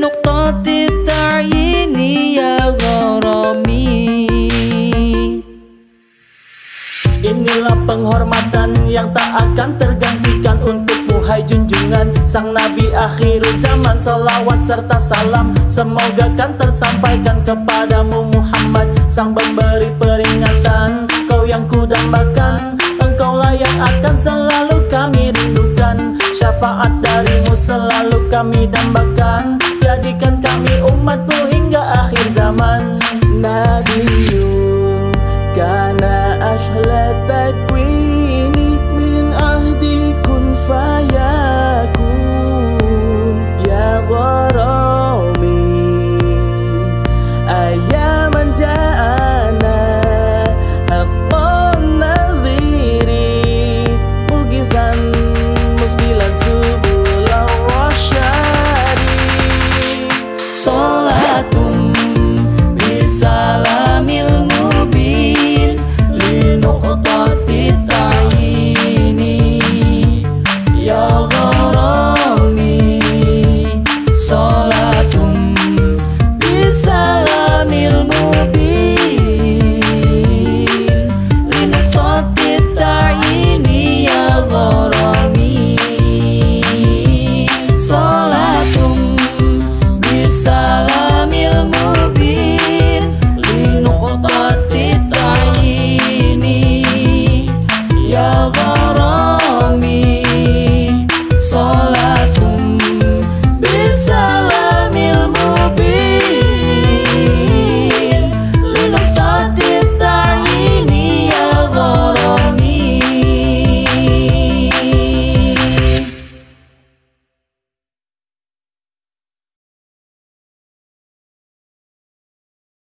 لنقطة التعيين يا غرامي. Inilah penghormatan yang tak akan tergantikan untukmu hai junjungan sang Nabi akhirul zaman. Salawat serta salam semoga kan tersampaikan kepadamu Muhammad, sang pemberi peringatan. Kau yang kudambakan, engkaulah yang akan selalu kami rindukan. Syafaat darimu selalu kami dambakan, jadikan kami umatmu hingga akhir zaman. Nabiyun kana ashla takwini min ahdi kun fayakun ya gharami ayaman ja'ana haqqan nadhiri mugithan musbilan subulan rasyadi. Salatum bisalamil mubin linuqtati ta'yini ya gharami. Salatum bisalamil mubin linuqtati ta'yini ya gharami. Salatum bisalamil mubin linuqtati ta'yini ya gharami.